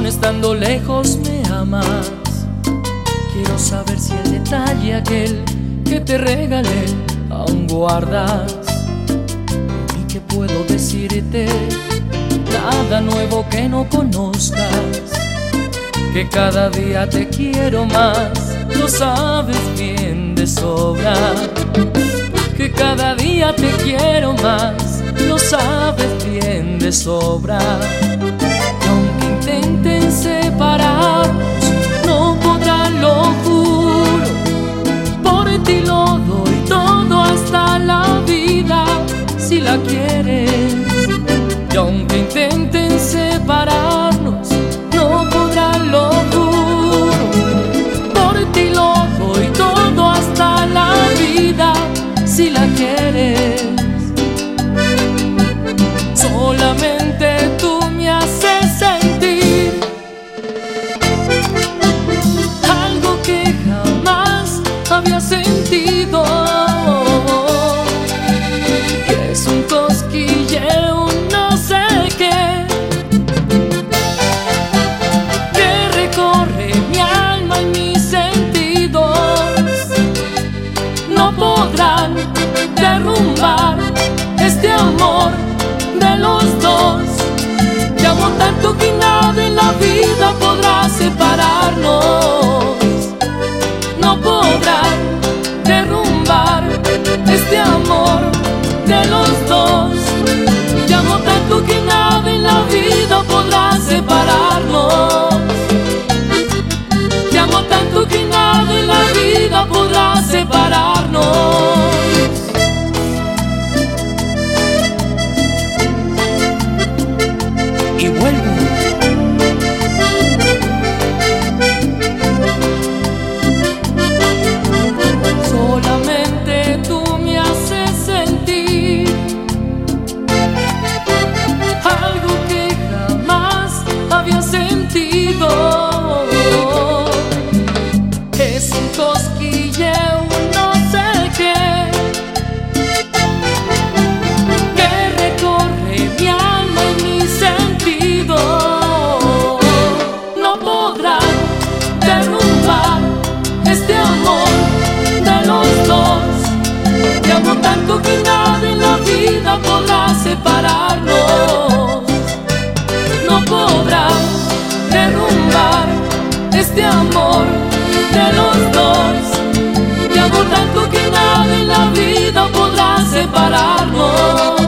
aún estando lejos me amas. Quiero saber si el detalle aquel que te regalé aún guardas. ¿Y qué puedo decirte? Nada nuevo que no conozcas. Que cada día te quiero más, lo sabes bien de sobra. Que cada día te quiero más, lo sabes bien de sobra. Y aunque intenten separarnos, no podrán, lo juro. Por ti lo doy todo, hasta la vida, si la quieres. Y aunque intenten separarnos, no podrán, lo juro. Por ti lo doy todo, hasta la vida, si la quieres. Solamente tú me haces sentir algo que jamás había sentido. Y es un cosquilleo, no sé qué, que recorre mi alma y mis sentidos. No podrán derrumbar este amor de los dos. Te amo tanto que nada en la vida podrá separarnos. No podrán derrumbar este amor de los dos. Te amo tanto que nada en la vida podrá separarnos. Te amo tanto que nada en la vida podrá separarnos. Y vuelvo. Solamente tú me haces sentir algo que jamás había sentido. Es un cosquilleo, no sé qué, que recorre mi alma y mis sentidos. No podrán derrumbar este amor de los dos. Te amo tanto que nada en la vida podrá separarnos. No podrán derrumbar este amor de los dos. Te amo tanto que nada en la vida podrá separarnos.